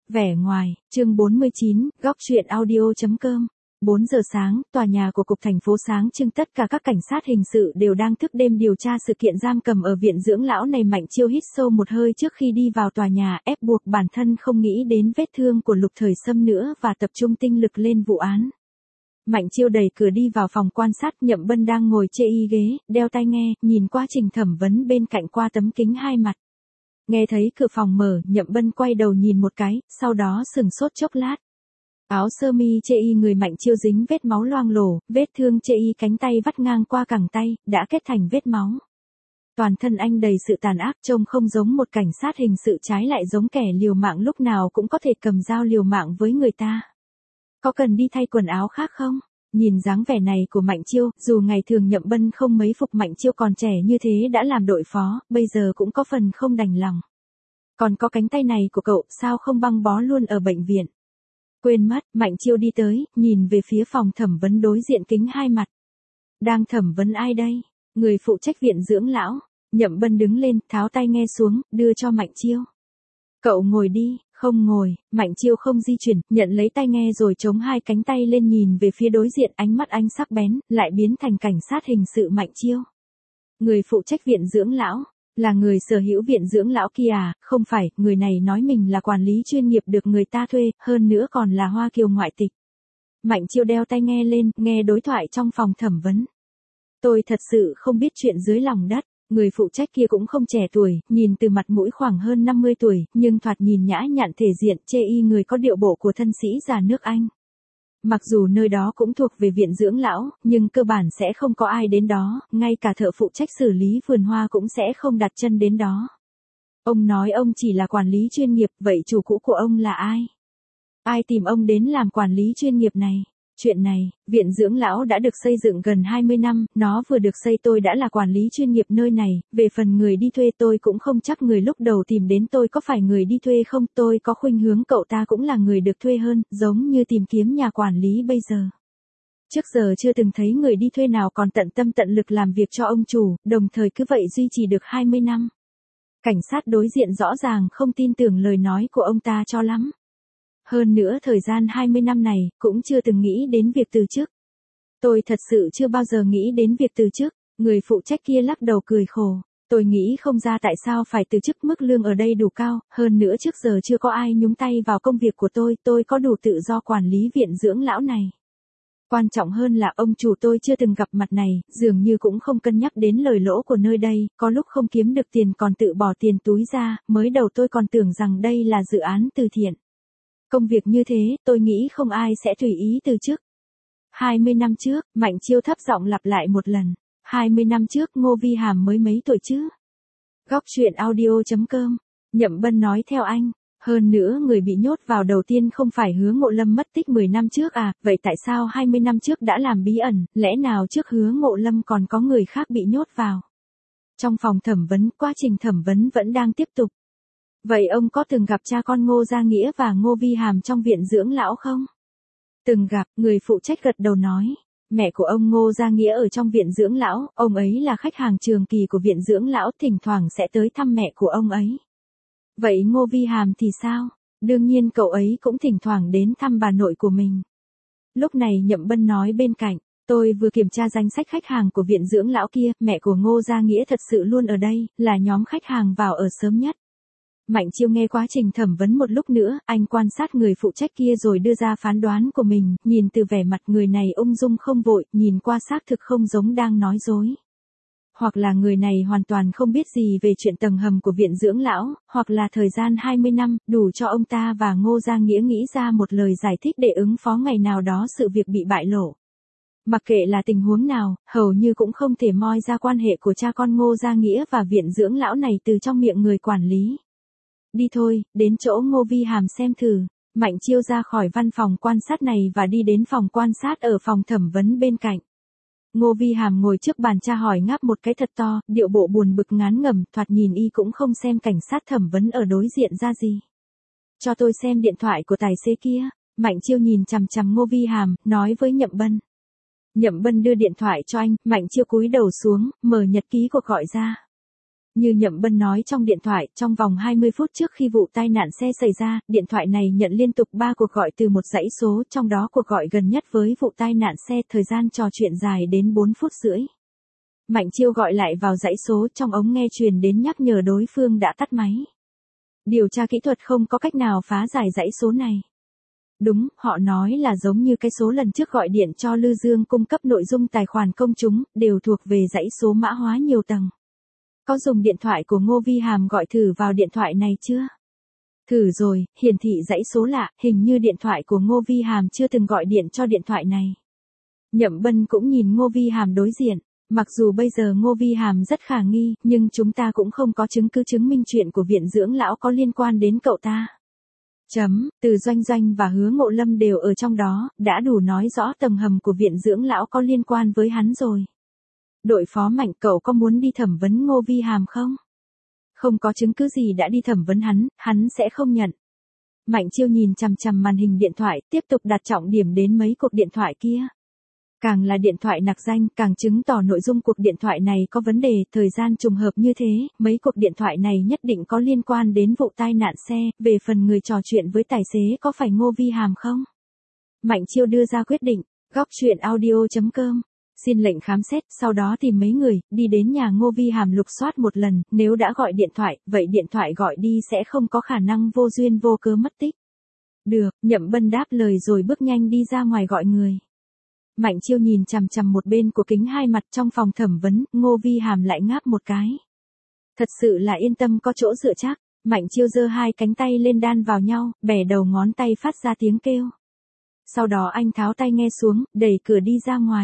Vẻ ngoài, chương 49, góc truyện audio.com. 4 giờ sáng, tòa nhà của Cục Thành phố sáng trưng, tất cả các cảnh sát hình sự đều đang thức đêm điều tra sự kiện giam cầm ở viện dưỡng lão này. Mạnh Chiêu hít sâu một hơi trước khi đi vào tòa nhà, ép buộc bản thân không nghĩ đến vết thương của Lục Thời Sâm nữa và tập trung tinh lực lên vụ án. Mạnh Chiêu đẩy cửa đi vào phòng quan sát. Nhậm Bân đang ngồi chê y ghế, đeo tai nghe, nhìn quá trình thẩm vấn bên cạnh qua tấm kính hai mặt. Nghe thấy cửa phòng mở, Nhậm Bân quay đầu nhìn một cái, sau đó sừng sốt chốc lát. Áo sơ mi chê y người Mạnh Chiêu dính vết máu loang lổ, vết thương chê y cánh tay vắt ngang qua cẳng tay, đã kết thành vết máu. Toàn thân anh đầy sự tàn ác, trông không giống một cảnh sát hình sự, trái lại giống kẻ liều mạng lúc nào cũng có thể cầm dao liều mạng với người ta. Có cần đi thay quần áo khác không? Nhìn dáng vẻ này của Mạnh Chiêu, dù ngày thường Nhậm Bân không mấy phục Mạnh Chiêu còn trẻ như thế đã làm đội phó, bây giờ cũng có phần không đành lòng. Còn có cánh tay này của cậu, sao không băng bó luôn ở bệnh viện? Quên mất, Mạnh Chiêu đi tới, nhìn về phía phòng thẩm vấn đối diện kính hai mặt. Đang thẩm vấn ai đây? Người phụ trách viện dưỡng lão. Nhậm Bân đứng lên, tháo tai nghe xuống, đưa cho Mạnh Chiêu. Cậu ngồi đi. Không ngồi. Mạnh Chiêu không di chuyển, nhận lấy tai nghe rồi chống hai cánh tay lên nhìn về phía đối diện, ánh mắt anh sắc bén, lại biến thành cảnh sát hình sự Mạnh Chiêu. Người phụ trách viện dưỡng lão, là người sở hữu viện dưỡng lão kia à? Không phải, người này nói mình là quản lý chuyên nghiệp được người ta thuê, hơn nữa còn là Hoa Kiều ngoại tịch. Mạnh Chiêu đeo tai nghe lên, nghe đối thoại trong phòng thẩm vấn. Tôi thật sự không biết chuyện dưới lòng đất. Người phụ trách kia cũng không trẻ tuổi, nhìn từ mặt mũi khoảng hơn 50 tuổi, nhưng thoạt nhìn nhã nhặn thể diện, chê y người có điệu bộ của thân sĩ già nước Anh. Mặc dù nơi đó cũng thuộc về viện dưỡng lão, nhưng cơ bản sẽ không có ai đến đó, ngay cả thợ phụ trách xử lý vườn hoa cũng sẽ không đặt chân đến đó. Ông nói ông chỉ là quản lý chuyên nghiệp, vậy chủ cũ của ông là ai? Ai tìm ông đến làm quản lý chuyên nghiệp này? Chuyện này, viện dưỡng lão đã được xây dựng gần 20 năm, nó vừa được xây tôi đã là quản lý chuyên nghiệp nơi này, về phần người đi thuê tôi cũng không chắc người lúc đầu tìm đến tôi có phải người đi thuê không, tôi có khuynh hướng cậu ta cũng là người được thuê hơn, giống như tìm kiếm nhà quản lý bây giờ. Trước giờ chưa từng thấy người đi thuê nào còn tận tâm tận lực làm việc cho ông chủ, đồng thời cứ vậy duy trì được 20 năm. Cảnh sát đối diện rõ ràng không tin tưởng lời nói của ông ta cho lắm. Hơn nữa thời gian 20 năm này, cũng chưa từng nghĩ đến việc từ chức. Tôi thật sự chưa bao giờ nghĩ đến việc từ chức. Người phụ trách kia lắc đầu cười khổ. Tôi nghĩ không ra tại sao phải từ chức, mức lương ở đây đủ cao, hơn nữa trước giờ chưa có ai nhúng tay vào công việc của tôi có đủ tự do quản lý viện dưỡng lão này. Quan trọng hơn là ông chủ tôi chưa từng gặp mặt này, dường như cũng không cân nhắc đến lời lỗ của nơi đây, có lúc không kiếm được tiền còn tự bỏ tiền túi ra, mới đầu tôi còn tưởng rằng đây là dự án từ thiện. Công việc như thế, tôi nghĩ không ai sẽ tùy ý từ chức. 20 năm trước, Mạnh Chiêu thấp giọng lặp lại một lần. 20 năm trước Ngô Vi Hàm mới mấy tuổi chứ? Góc truyện audio.com. Nhậm Bân nói theo anh. Hơn nữa người bị nhốt vào đầu tiên không phải Hứa Ngộ Lâm mất tích 10 năm trước à, vậy tại sao 20 năm trước đã làm bí ẩn, lẽ nào trước Hứa Ngộ Lâm còn có người khác bị nhốt vào? Trong phòng thẩm vấn, quá trình thẩm vấn vẫn đang tiếp tục. Vậy ông có từng gặp cha con Ngô Gia Nghĩa và Ngô Vi Hàm trong viện dưỡng lão không? Từng gặp, người phụ trách gật đầu nói. Mẹ của ông Ngô Gia Nghĩa ở trong viện dưỡng lão, ông ấy là khách hàng trường kỳ của viện dưỡng lão, thỉnh thoảng sẽ tới thăm mẹ của ông ấy. Vậy Ngô Vi Hàm thì sao? Đương nhiên cậu ấy cũng thỉnh thoảng đến thăm bà nội của mình. Lúc này Nhậm Bân nói bên cạnh. Tôi vừa kiểm tra danh sách khách hàng của viện dưỡng lão kia, mẹ của Ngô Gia Nghĩa thật sự luôn ở đây, là nhóm khách hàng vào ở sớm nhất. Mạnh Chiêu nghe quá trình thẩm vấn một lúc nữa, anh quan sát người phụ trách kia rồi đưa ra phán đoán của mình, nhìn từ vẻ mặt người này ung dung không vội, nhìn qua xác thực không giống đang nói dối. Hoặc là người này hoàn toàn không biết gì về chuyện tầng hầm của viện dưỡng lão, hoặc là thời gian 20 năm, đủ cho ông ta và Ngô Gia Nghĩa nghĩ ra một lời giải thích để ứng phó ngày nào đó sự việc bị bại lộ. Mặc kệ là tình huống nào, hầu như cũng không thể moi ra quan hệ của cha con Ngô Gia Nghĩa và viện dưỡng lão này từ trong miệng người quản lý. Đi thôi, đến chỗ Ngô Vi Hàm xem thử. Mạnh Chiêu ra khỏi văn phòng quan sát này và đi đến phòng quan sát ở phòng thẩm vấn bên cạnh. Ngô Vi Hàm ngồi trước bàn tra hỏi ngáp một cái thật to, điệu bộ buồn bực ngán ngẩm, thoạt nhìn y cũng không xem cảnh sát thẩm vấn ở đối diện ra gì. Cho tôi xem điện thoại của tài xế kia. Mạnh Chiêu nhìn chằm chằm Ngô Vi Hàm, nói với Nhậm Bân. Nhậm Bân đưa điện thoại cho anh, Mạnh Chiêu cúi đầu xuống, mở nhật ký cuộc gọi ra. Như Nhậm Bân nói trong điện thoại, trong vòng 20 phút trước khi vụ tai nạn xe xảy ra, điện thoại này nhận liên tục 3 cuộc gọi từ một dãy số, trong đó cuộc gọi gần nhất với vụ tai nạn xe, thời gian trò chuyện dài đến 4 phút rưỡi. Mạnh Chiêu gọi lại vào dãy số, trong ống nghe truyền đến nhắc nhở đối phương đã tắt máy. Điều tra kỹ thuật không có cách nào phá giải dãy số này. Đúng, họ nói là giống như cái số lần trước gọi điện cho Lư Dương cung cấp nội dung tài khoản công chúng, đều thuộc về dãy số mã hóa nhiều tầng. Có dùng điện thoại của Ngô Vi Hàm gọi thử vào điện thoại này chưa? Thử rồi, hiển thị dãy số lạ, hình như điện thoại của Ngô Vi Hàm chưa từng gọi điện cho điện thoại này. Nhậm Bân cũng nhìn Ngô Vi Hàm đối diện. Mặc dù bây giờ Ngô Vi Hàm rất khả nghi, nhưng chúng ta cũng không có chứng cứ chứng minh chuyện của viện dưỡng lão có liên quan đến cậu ta. Từ Doanh Doanh và Hứa Ngộ Lâm đều ở trong đó, đã đủ nói rõ tầng hầm của viện dưỡng lão có liên quan với hắn rồi. Đội phó Mạnh, cậu có muốn đi thẩm vấn Ngô Vi Hàm không? Không có chứng cứ gì đã đi thẩm vấn hắn sẽ không nhận. Mạnh Chiêu nhìn chằm chằm màn hình điện thoại, tiếp tục đặt trọng điểm đến mấy cuộc điện thoại kia. Càng là điện thoại nặc danh, càng chứng tỏ nội dung cuộc điện thoại này có vấn đề, thời gian trùng hợp như thế, mấy cuộc điện thoại này nhất định có liên quan đến vụ tai nạn xe, về phần người trò chuyện với tài xế có phải Ngô Vi Hàm không? Mạnh Chiêu đưa ra quyết định, góc truyện audio.com, xin lệnh khám xét, sau đó tìm mấy người, đi đến nhà Ngô Vi Hàm lục soát một lần, nếu đã gọi điện thoại, vậy điện thoại gọi đi sẽ không có khả năng vô duyên vô cớ mất tích. Được, Nhậm Bân đáp lời rồi bước nhanh đi ra ngoài gọi người. Mạnh Chiêu nhìn chằm chằm một bên của kính hai mặt trong phòng thẩm vấn, Ngô Vi Hàm lại ngáp một cái. Thật sự là yên tâm có chỗ dựa chắc, Mạnh Chiêu giơ hai cánh tay lên đan vào nhau, bẻ đầu ngón tay phát ra tiếng kêu. Sau đó anh tháo tay nghe xuống, đẩy cửa đi ra ngoài.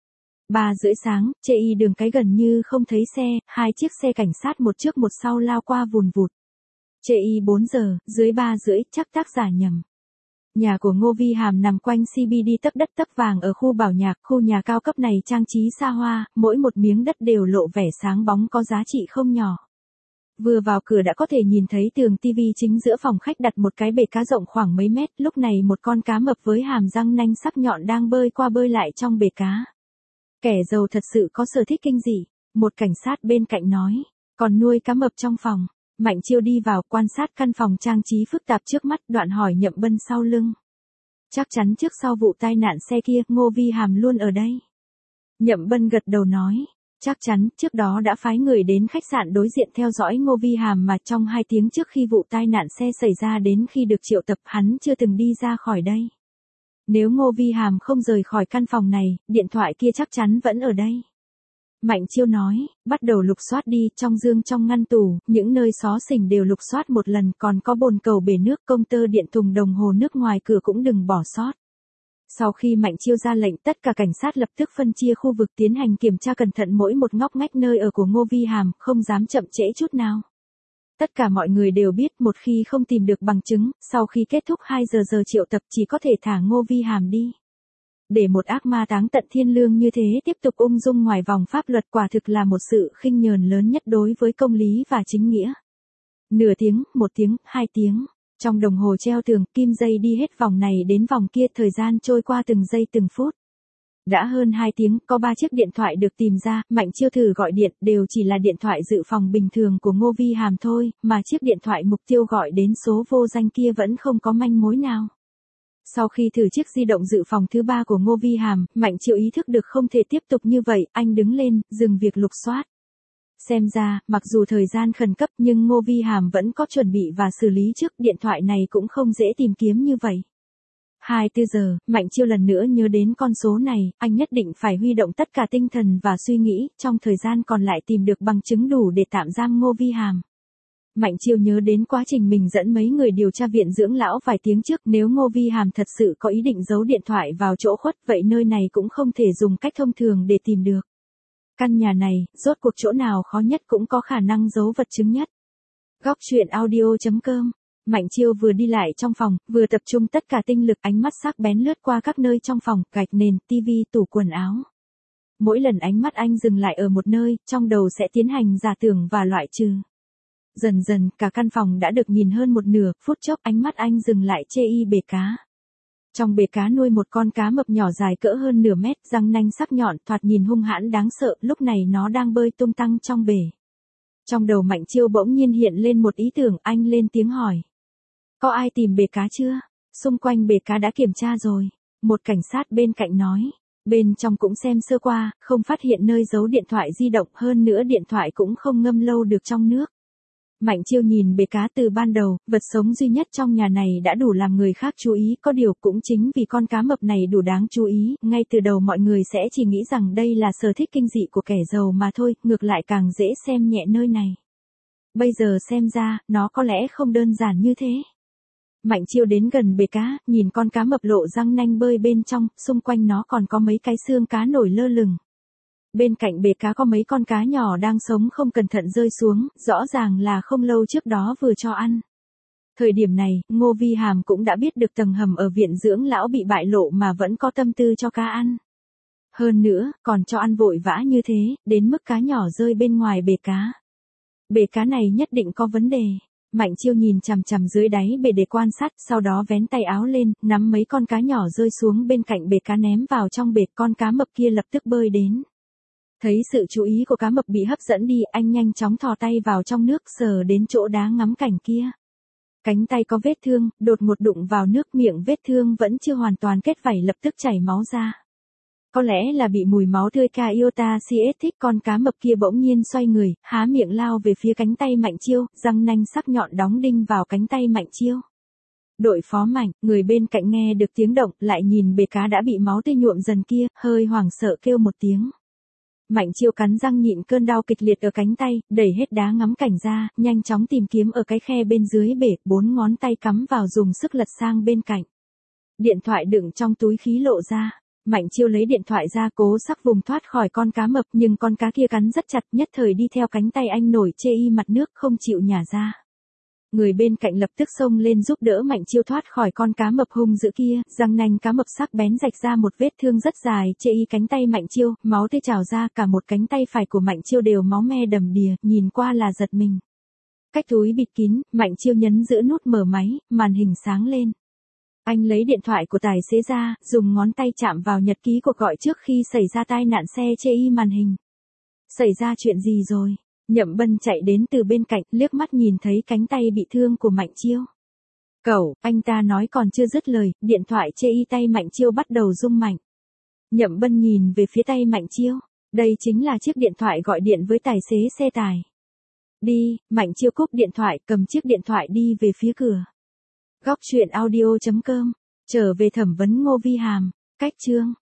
3:30 sáng, chê y đường cái gần như không thấy xe, 2 chiếc xe cảnh sát một trước một sau lao qua vùn vụt. Chê y 4 giờ, dưới 3:30, chắc tác giả nhầm. Nhà của Ngô Vi Hàm nằm quanh CBD tấp đất tấp vàng ở khu Bảo Nhạc, khu nhà cao cấp này trang trí xa hoa, mỗi một miếng đất đều lộ vẻ sáng bóng có giá trị không nhỏ. Vừa vào cửa đã có thể nhìn thấy tường TV chính giữa phòng khách đặt một cái bể cá rộng khoảng mấy mét, lúc này một con cá mập với hàm răng nanh sắc nhọn đang bơi qua bơi lại trong bể cá. Kẻ giàu thật sự có sở thích kinh dị, một cảnh sát bên cạnh nói, còn nuôi cá mập trong phòng. Mạnh Chiêu đi vào quan sát căn phòng trang trí phức tạp trước mắt, đoạn hỏi Nhậm Bân sau lưng. Chắc chắn trước sau vụ tai nạn xe kia, Ngô Vi Hàm luôn ở đây. Nhậm Bân gật đầu nói, chắc chắn, trước đó đã phái người đến khách sạn đối diện theo dõi Ngô Vi Hàm mà trong 2 tiếng trước khi vụ tai nạn xe xảy ra đến khi được triệu tập hắn chưa từng đi ra khỏi đây. Nếu Ngô Vi Hàm không rời khỏi căn phòng này, điện thoại kia chắc chắn vẫn ở đây. Mạnh Chiêu nói, bắt đầu lục soát đi, trong dương trong ngăn tủ, những nơi xó xỉnh đều lục soát một lần, còn có bồn cầu bể nước, công tơ điện, thùng đồng hồ nước ngoài cửa cũng đừng bỏ sót. Sau khi Mạnh Chiêu ra lệnh, tất cả cảnh sát lập tức phân chia khu vực tiến hành kiểm tra cẩn thận mỗi một ngóc ngách nơi ở của Ngô Vi Hàm, không dám chậm trễ chút nào. Tất cả mọi người đều biết một khi không tìm được bằng chứng, sau khi kết thúc 2 giờ triệu tập chỉ có thể thả Ngô Vi Hàm đi. Để một ác ma táng tận thiên lương như thế tiếp tục ung dung ngoài vòng pháp luật quả thực là một sự khinh nhờn lớn nhất đối với công lý và chính nghĩa. Nửa tiếng, 1 tiếng, 2 tiếng. Trong đồng hồ treo tường, kim dây đi hết vòng này đến vòng kia, thời gian trôi qua từng giây từng phút. Đã hơn 2 tiếng, có 3 chiếc điện thoại được tìm ra, Mạnh Chiêu thử gọi điện, đều chỉ là điện thoại dự phòng bình thường của Ngô Vi Hàm thôi, mà chiếc điện thoại mục tiêu gọi đến số vô danh kia vẫn không có manh mối nào. Sau khi thử chiếc di động dự phòng thứ 3 của Ngô Vi Hàm, Mạnh Chiêu ý thức được không thể tiếp tục như vậy, anh đứng lên, dừng việc lục soát. Xem ra, mặc dù thời gian khẩn cấp nhưng Ngô Vi Hàm vẫn có chuẩn bị và xử lý trước, điện thoại này cũng không dễ tìm kiếm như vậy. 24 giờ, Mạnh Chiêu lần nữa nhớ đến con số này, anh nhất định phải huy động tất cả tinh thần và suy nghĩ, trong thời gian còn lại tìm được bằng chứng đủ để tạm giam Ngô Vi Hàm. Mạnh Chiêu nhớ đến quá trình mình dẫn mấy người điều tra viện dưỡng lão vài tiếng trước, nếu Ngô Vi Hàm thật sự có ý định giấu điện thoại vào chỗ khuất, vậy nơi này cũng không thể dùng cách thông thường để tìm được. Căn nhà này, rốt cuộc chỗ nào khó nhất cũng có khả năng giấu vật chứng nhất. Góc truyện audio.com. Mạnh Chiêu vừa đi lại trong phòng, vừa tập trung tất cả tinh lực, ánh mắt sắc bén lướt qua các nơi trong phòng, gạch nền, tivi, tủ quần áo. Mỗi lần ánh mắt anh dừng lại ở một nơi, trong đầu sẽ tiến hành giả tưởng và loại trừ. Dần dần, cả căn phòng đã được nhìn hơn một nửa, phút chốc ánh mắt anh dừng lại chê y bể cá. Trong bể cá nuôi một con cá mập nhỏ dài cỡ hơn nửa mét, răng nanh sắc nhọn, thoạt nhìn hung hãn đáng sợ, lúc này nó đang bơi tung tăng trong bể. Trong đầu Mạnh Chiêu bỗng nhiên hiện lên một ý tưởng, anh lên tiếng hỏi. Có ai tìm bể cá chưa? Xung quanh bể cá đã kiểm tra rồi. Một cảnh sát bên cạnh nói. Bên trong cũng xem sơ qua, không phát hiện nơi giấu điện thoại di động, hơn nữa điện thoại cũng không ngâm lâu được trong nước. Mạnh Chiêu nhìn bể cá từ ban đầu, vật sống duy nhất trong nhà này đã đủ làm người khác chú ý, có điều cũng chính vì con cá mập này đủ đáng chú ý, ngay từ đầu mọi người sẽ chỉ nghĩ rằng đây là sở thích kinh dị của kẻ giàu mà thôi, ngược lại càng dễ xem nhẹ nơi này. Bây giờ xem ra, nó có lẽ không đơn giản như thế. Mạnh Chiêu đến gần bể cá, nhìn con cá mập lộ răng nanh bơi bên trong, xung quanh nó còn có mấy cái xương cá nổi lơ lửng. Bên cạnh bể cá có mấy con cá nhỏ đang sống không cẩn thận rơi xuống, rõ ràng là không lâu trước đó vừa cho ăn. Thời điểm này, Ngô Vi Hàm cũng đã biết được tầng hầm ở viện dưỡng lão bị bại lộ mà vẫn có tâm tư cho cá ăn. Hơn nữa, còn cho ăn vội vã như thế, đến mức cá nhỏ rơi bên ngoài bể cá. Bể cá này nhất định có vấn đề. Mạnh Chiêu nhìn chằm chằm dưới đáy bể để quan sát, sau đó vén tay áo lên, nắm mấy con cá nhỏ rơi xuống bên cạnh bể cá ném vào trong bể, con cá mập kia lập tức bơi đến. Thấy sự chú ý của cá mập bị hấp dẫn đi, anh nhanh chóng thò tay vào trong nước sờ đến chỗ đá ngắm cảnh kia. Cánh tay có vết thương, đột ngột đụng vào nước, miệng vết thương vẫn chưa hoàn toàn kết vảy lập tức chảy máu ra. Có lẽ là bị mùi máu tươi Iota CS thích, con cá mập kia bỗng nhiên xoay người, há miệng lao về phía cánh tay Mạnh Chiêu, răng nanh sắc nhọn đóng đinh vào cánh tay Mạnh Chiêu. Đội phó Mạnh, người bên cạnh nghe được tiếng động, lại nhìn bể cá đã bị máu tươi nhuộm dần kia, hơi hoảng sợ kêu một tiếng. Mạnh Chiêu cắn răng nhịn cơn đau kịch liệt ở cánh tay, đẩy hết đá ngắm cảnh ra, nhanh chóng tìm kiếm ở cái khe bên dưới bể, 4 ngón tay cắm vào dùng sức lật sang bên cạnh. Điện thoại đựng trong túi khí lộ ra. Mạnh Chiêu lấy điện thoại ra cố sắc vùng thoát khỏi con cá mập, nhưng con cá kia cắn rất chặt, nhất thời đi theo cánh tay anh nổi chê y mặt nước không chịu nhả ra. Người bên cạnh lập tức xông lên giúp đỡ Mạnh Chiêu thoát khỏi con cá mập hung dữ kia, răng nanh cá mập sắc bén rạch ra một vết thương rất dài, chê y cánh tay Mạnh Chiêu, máu tươi trào ra, cả một cánh tay phải của Mạnh Chiêu đều máu me đầm đìa, nhìn qua là giật mình. Cách túi bịt kín, Mạnh Chiêu nhấn giữ nút mở máy, màn hình sáng lên. Anh lấy điện thoại của tài xế ra, dùng ngón tay chạm vào nhật ký cuộc gọi trước khi xảy ra tai nạn xe chê y màn hình. Xảy ra chuyện gì rồi? Nhậm Bân chạy đến từ bên cạnh, liếc mắt nhìn thấy cánh tay bị thương của Mạnh Chiêu. Cậu, anh ta nói còn chưa dứt lời, điện thoại chê y tay Mạnh Chiêu bắt đầu rung mạnh. Nhậm Bân nhìn về phía tay Mạnh Chiêu, đây chính là chiếc điện thoại gọi điện với tài xế xe tải. Đi, Mạnh Chiêu cúp điện thoại, cầm chiếc điện thoại đi về phía cửa. Góc truyện audio.com, trở về thẩm vấn Ngô Vi Hàm, cách chương.